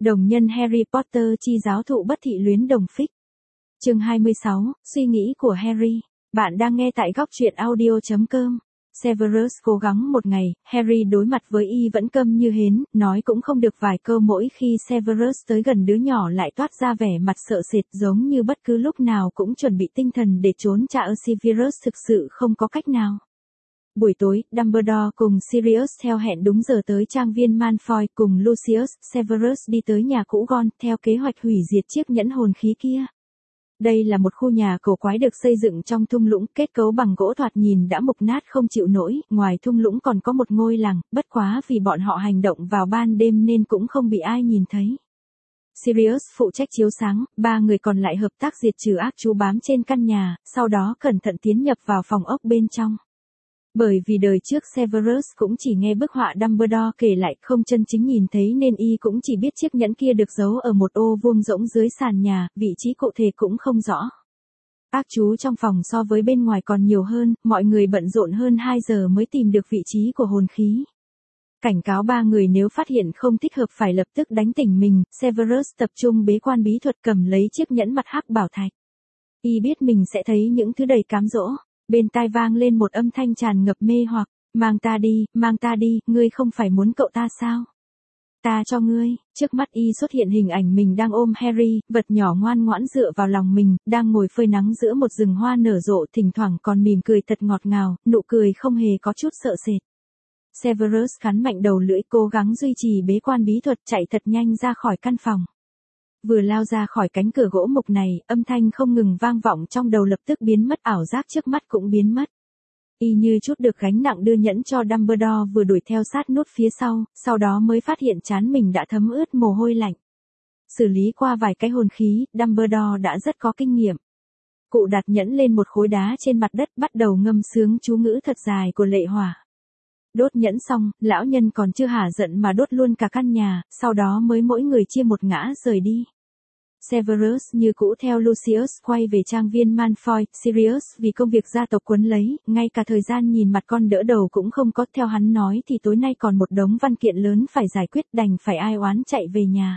Đồng nhân Harry Potter chi giáo thụ bất thị luyến đồng phích. Chương 26, suy nghĩ của Harry. Bạn đang nghe tại góc truyện audio.com. Severus cố gắng một ngày, Harry đối mặt với y vẫn câm như hến, nói cũng không được vài câu mỗi khi Severus tới gần đứa nhỏ lại toát ra vẻ mặt sợ sệt giống như bất cứ lúc nào cũng chuẩn bị tinh thần để trốn trả. Severus thực sự không có cách nào. Buổi tối, Dumbledore cùng Sirius theo hẹn đúng giờ tới trang viên Malfoy cùng Lucius. Severus đi tới nhà cũ Ron theo kế hoạch hủy diệt chiếc nhẫn hồn khí kia. Đây là một khu nhà cổ quái được xây dựng trong thung lũng, kết cấu bằng gỗ thoạt nhìn đã mục nát không chịu nổi, ngoài thung lũng còn có một ngôi làng, bất quá vì bọn họ hành động vào ban đêm nên cũng không bị ai nhìn thấy. Sirius phụ trách chiếu sáng, ba người còn lại hợp tác diệt trừ ác chú bám trên căn nhà, sau đó cẩn thận tiến nhập vào phòng ốc bên trong. Bởi vì đời trước Severus cũng chỉ nghe bức họa Dumbledore kể lại không chân chính nhìn thấy nên y cũng chỉ biết chiếc nhẫn kia được giấu ở một ô vuông rỗng dưới sàn nhà, vị trí cụ thể cũng không rõ. Ác chú trong phòng so với bên ngoài còn nhiều hơn, mọi người bận rộn hơn 2 giờ mới tìm được vị trí của hồn khí. Cảnh cáo ba người nếu phát hiện không thích hợp phải lập tức đánh tỉnh mình. Severus tập trung bế quan bí thuật cầm lấy chiếc nhẫn mặt hắc bảo thạch. Y biết mình sẽ thấy những thứ đầy cám dỗ. Bên tai vang lên một âm thanh tràn ngập mê hoặc, mang ta đi, ngươi không phải muốn cậu ta sao? Ta cho ngươi. Trước mắt y xuất hiện hình ảnh mình đang ôm Harry, vật nhỏ ngoan ngoãn dựa vào lòng mình, đang ngồi phơi nắng giữa một rừng hoa nở rộ, thỉnh thoảng còn mỉm cười thật ngọt ngào, nụ cười không hề có chút sợ sệt. Severus cắn mạnh đầu lưỡi cố gắng duy trì bế quan bí thuật chạy thật nhanh ra khỏi căn phòng. Vừa lao ra khỏi cánh cửa gỗ mục này, âm thanh không ngừng vang vọng trong đầu lập tức biến mất, ảo giác trước mắt cũng biến mất. Y như chút được gánh nặng đưa nhẫn cho Dumbledore vừa đuổi theo sát nút phía sau đó mới phát hiện trán mình đã thấm ướt mồ hôi lạnh. Xử lý qua vài cái hồn khí, Dumbledore đã rất có kinh nghiệm. Cụ đặt nhẫn lên một khối đá trên mặt đất bắt đầu ngâm sướng chú ngữ thật dài của lệ hỏa. Đốt nhẫn xong, lão nhân còn chưa hả giận mà đốt luôn cả căn nhà, sau đó mới mỗi người chia một ngã rời đi. Severus như cũ theo Lucius quay về trang viên Malfoy. Sirius vì công việc gia tộc quấn lấy, ngay cả thời gian nhìn mặt con đỡ đầu cũng không có. Theo hắn nói thì tối nay còn một đống văn kiện lớn phải giải quyết, đành phải ai oán chạy về nhà.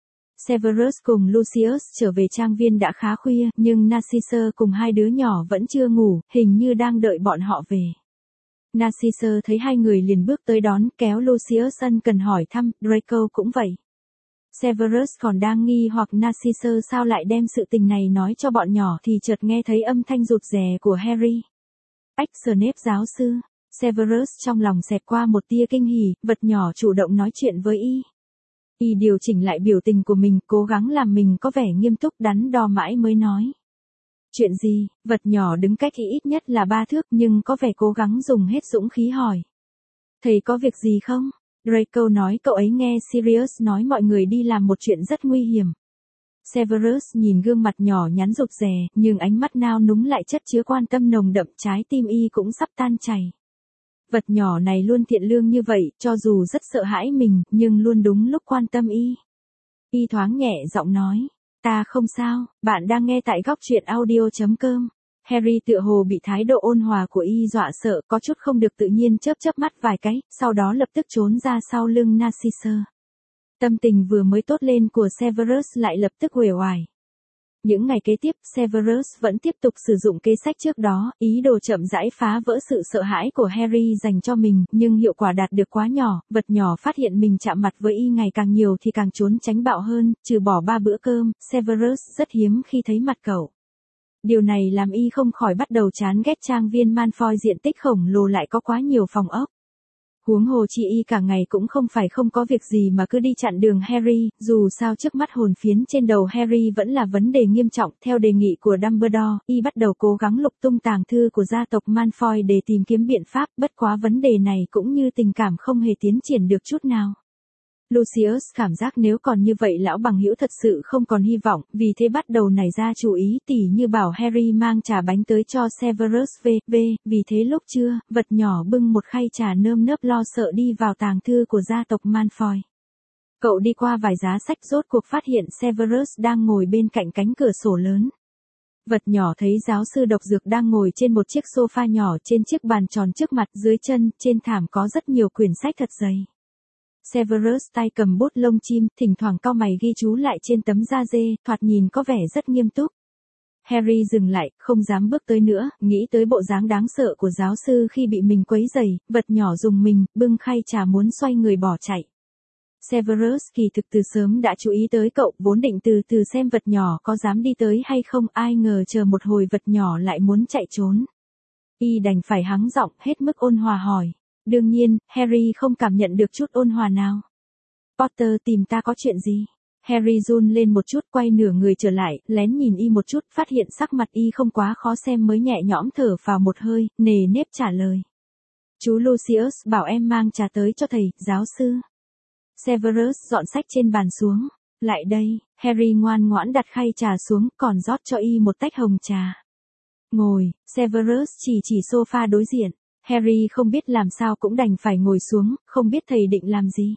Severus cùng Lucius trở về trang viên đã khá khuya, nhưng Narcissa cùng hai đứa nhỏ vẫn chưa ngủ, hình như đang đợi bọn họ về. Narcissa thấy hai người liền bước tới đón, kéo Lucius ân cần hỏi thăm, Draco cũng vậy. Severus còn đang nghi hoặc Narcissa sao lại đem sự tình này nói cho bọn nhỏ thì chợt nghe thấy âm thanh rụt rè của Harry. Ách, Snape giáo sư. Severus trong lòng xẹt qua một tia kinh hỉ, vật nhỏ chủ động nói chuyện với y. Y điều chỉnh lại biểu tình của mình, cố gắng làm mình có vẻ nghiêm túc đắn đo mãi mới nói. Chuyện gì? Vật nhỏ đứng cách y ít nhất là 3 thước nhưng có vẻ cố gắng dùng hết dũng khí hỏi. Thầy có việc gì không? Draco nói cậu ấy nghe Sirius nói mọi người đi làm một chuyện rất nguy hiểm. Severus nhìn gương mặt nhỏ nhắn rụt rè, nhưng ánh mắt nao núng lại chất chứa quan tâm nồng đậm, trái tim y cũng sắp tan chảy. Vật nhỏ này luôn thiện lương như vậy, cho dù rất sợ hãi mình, nhưng luôn đúng lúc quan tâm y. Y thoáng nhẹ giọng nói, ta không sao, bạn đang nghe tại góc truyện audio.com. Harry tựa hồ bị thái độ ôn hòa của y dọa sợ, có chút không được tự nhiên chớp mắt vài cái, sau đó lập tức trốn ra sau lưng Narcissa. Tâm tình vừa mới tốt lên của Severus lại lập tức uể oải. Những ngày kế tiếp, Severus vẫn tiếp tục sử dụng kế sách trước đó, ý đồ chậm rãi phá vỡ sự sợ hãi của Harry dành cho mình, nhưng hiệu quả đạt được quá nhỏ, vật nhỏ phát hiện mình chạm mặt với y ngày càng nhiều thì càng trốn tránh bạo hơn, trừ bỏ 3 bữa cơm, Severus rất hiếm khi thấy mặt cậu. Điều này làm y không khỏi bắt đầu chán ghét trang viên Malfoy diện tích khổng lồ lại có quá nhiều phòng ốc. Huống hồ chi y cả ngày cũng không phải không có việc gì mà cứ đi chặn đường Harry, dù sao trước mắt hồn phiến trên đầu Harry vẫn là vấn đề nghiêm trọng. Theo đề nghị của Dumbledore, y bắt đầu cố gắng lục tung tàng thư của gia tộc Malfoy để tìm kiếm biện pháp, bất quá vấn đề này cũng như tình cảm không hề tiến triển được chút nào. Lucius cảm giác nếu còn như vậy lão bằng hữu thật sự không còn hy vọng, vì thế bắt đầu nảy ra chủ ý tỉ như bảo Harry mang trà bánh tới cho Severus vì thế lúc trưa, vật nhỏ bưng một khay trà nơm nớp lo sợ đi vào tàng thư của gia tộc Malfoy. Cậu đi qua vài giá sách rốt cuộc phát hiện Severus đang ngồi bên cạnh cánh cửa sổ lớn. Vật nhỏ thấy giáo sư độc dược đang ngồi trên một chiếc sofa nhỏ trên chiếc bàn tròn trước mặt, dưới chân, trên thảm có rất nhiều quyển sách thật dày. Severus tay cầm bút lông chim, thỉnh thoảng cau mày ghi chú lại trên tấm da dê, thoạt nhìn có vẻ rất nghiêm túc. Harry dừng lại, không dám bước tới nữa, nghĩ tới bộ dáng đáng sợ của giáo sư khi bị mình quấy rầy, vật nhỏ dùng mình, bưng khay trà muốn xoay người bỏ chạy. Severus kỳ thực từ sớm đã chú ý tới cậu, vốn định từ từ xem vật nhỏ có dám đi tới hay không, ai ngờ chờ một hồi vật nhỏ lại muốn chạy trốn. Y đành phải hắng giọng, hết mức ôn hòa hỏi. Đương nhiên, Harry không cảm nhận được chút ôn hòa nào. Potter tìm ta có chuyện gì? Harry run lên một chút, quay nửa người trở lại, lén nhìn Y một chút, phát hiện sắc mặt Y không quá khó xem mới nhẹ nhõm thở vào một hơi, nề nếp trả lời. Chú Lucius bảo em mang trà tới cho thầy, giáo sư. Severus dọn sách trên bàn xuống. Lại đây, Harry ngoan ngoãn đặt khay trà xuống, còn rót cho Y một tách hồng trà. Ngồi, Severus chỉ sofa đối diện. Harry không biết làm sao cũng đành phải ngồi xuống, không biết thầy định làm gì.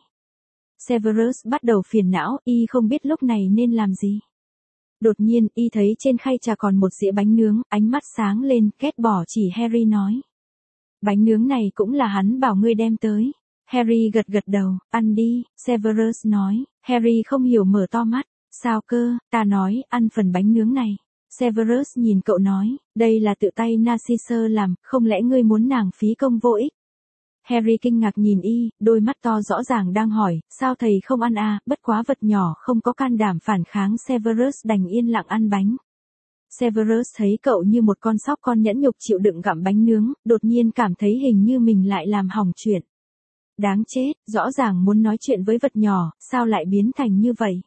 Severus bắt đầu phiền não, Y không biết lúc này nên làm gì. Đột nhiên, Y thấy trên khay trà còn một dĩa bánh nướng, ánh mắt sáng lên, ghét bỏ chỉ Harry nói. Bánh nướng này cũng là hắn bảo ngươi đem tới. Harry gật gật đầu, ăn đi, Severus nói. Harry không hiểu mở to mắt. Sao cơ, ta nói, ăn phần bánh nướng này. Severus nhìn cậu nói, đây là tự tay Narcissa làm, không lẽ ngươi muốn nàng phí công vô ích? Harry kinh ngạc nhìn Y, đôi mắt to rõ ràng đang hỏi, sao thầy không ăn à, bất quá vật nhỏ không có can đảm phản kháng. Severus đành yên lặng ăn bánh. Severus thấy cậu như một con sóc con nhẫn nhục chịu đựng gặm bánh nướng, đột nhiên cảm thấy hình như mình lại làm hỏng chuyện. Đáng chết, rõ ràng muốn nói chuyện với vật nhỏ, sao lại biến thành như vậy?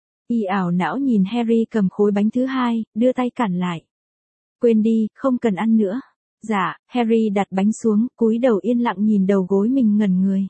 Y ảo não nhìn Harry cầm khối bánh thứ hai, đưa tay cản lại. Quên đi, không cần ăn nữa. Dạ, Harry đặt bánh xuống, cúi đầu yên lặng nhìn đầu gối mình ngẩn người.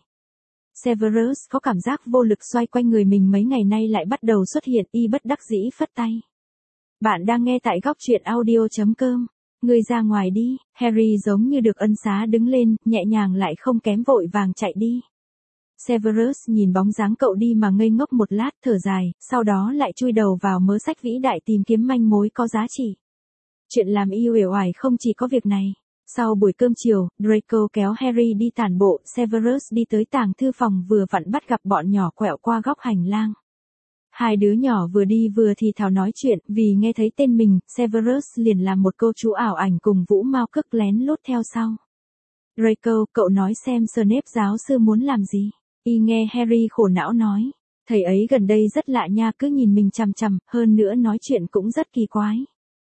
Severus có cảm giác vô lực xoay quanh người mình mấy ngày nay lại bắt đầu xuất hiện, Y bất đắc dĩ phất tay. Bạn đang nghe tại góc truyện audio.com. Ngươi ra ngoài đi. Harry giống như được ân xá đứng lên, nhẹ nhàng lại không kém vội vàng chạy đi. Severus nhìn bóng dáng cậu đi mà ngây ngốc một lát, thở dài, sau đó lại chui đầu vào mớ sách vĩ đại tìm kiếm manh mối có giá trị. Chuyện làm Y uể oải không chỉ có việc này. Sau buổi cơm chiều, Draco kéo Harry đi tản bộ, Severus đi tới tàng thư phòng vừa vặn bắt gặp bọn nhỏ quẹo qua góc hành lang. Hai đứa nhỏ vừa đi vừa thì thào nói chuyện, vì nghe thấy tên mình, Severus liền làm một câu chú ảo ảnh cùng Vũ Mao Cức lén lút theo sau. Draco, cậu nói xem Snape giáo sư muốn làm gì? Y nghe Harry khổ não nói. Thầy ấy gần đây rất lạ nha, cứ nhìn mình chằm chằm, hơn nữa nói chuyện cũng rất kỳ quái.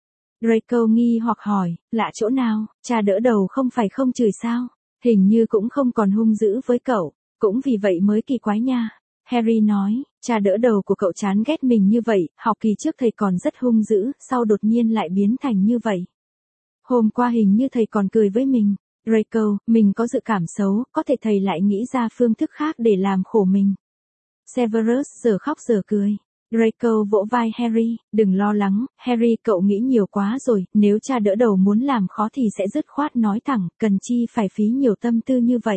Draco nghi hoặc hỏi, lạ chỗ nào, cha đỡ đầu không phải không chửi sao? Hình như cũng không còn hung dữ với cậu, cũng vì vậy mới kỳ quái nha. Harry nói, cha đỡ đầu của cậu chán ghét mình như vậy, học kỳ trước thầy còn rất hung dữ, sau đột nhiên lại biến thành như vậy. Hôm qua hình như thầy còn cười với mình. Draco, mình có dự cảm xấu, có thể thầy lại nghĩ ra phương thức khác để làm khổ mình. Severus giờ khóc giờ cười. Draco vỗ vai Harry, đừng lo lắng, Harry cậu nghĩ nhiều quá rồi, nếu cha đỡ đầu muốn làm khó thì sẽ dứt khoát nói thẳng, cần chi phải phí nhiều tâm tư như vậy.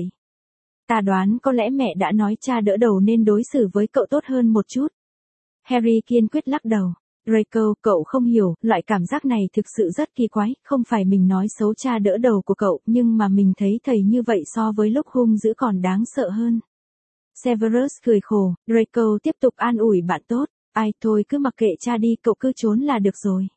Ta đoán có lẽ mẹ đã nói cha đỡ đầu nên đối xử với cậu tốt hơn một chút. Harry kiên quyết lắc đầu. Draco, cậu không hiểu, loại cảm giác này thực sự rất kỳ quái, không phải mình nói xấu cha đỡ đầu của cậu, nhưng mà mình thấy thầy như vậy so với lúc hung dữ còn đáng sợ hơn. Severus cười khổ, Draco tiếp tục an ủi bạn tốt, ai thôi cứ mặc kệ cha đi, cậu cứ trốn là được rồi.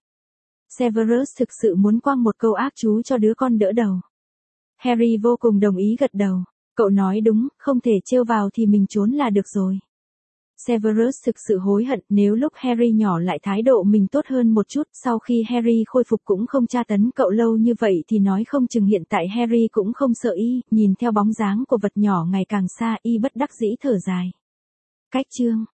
Severus thực sự muốn quăng một câu ác chú cho đứa con đỡ đầu. Harry vô cùng đồng ý gật đầu, cậu nói đúng, không thể trêu vào thì mình trốn là được rồi. Severus thực sự hối hận, nếu lúc Harry nhỏ lại thái độ mình tốt hơn một chút, sau khi Harry khôi phục cũng không tra tấn cậu lâu như vậy thì nói không chừng hiện tại Harry cũng không sợ Y, nhìn theo bóng dáng của vật nhỏ ngày càng xa, Y bất đắc dĩ thở dài. Cách chương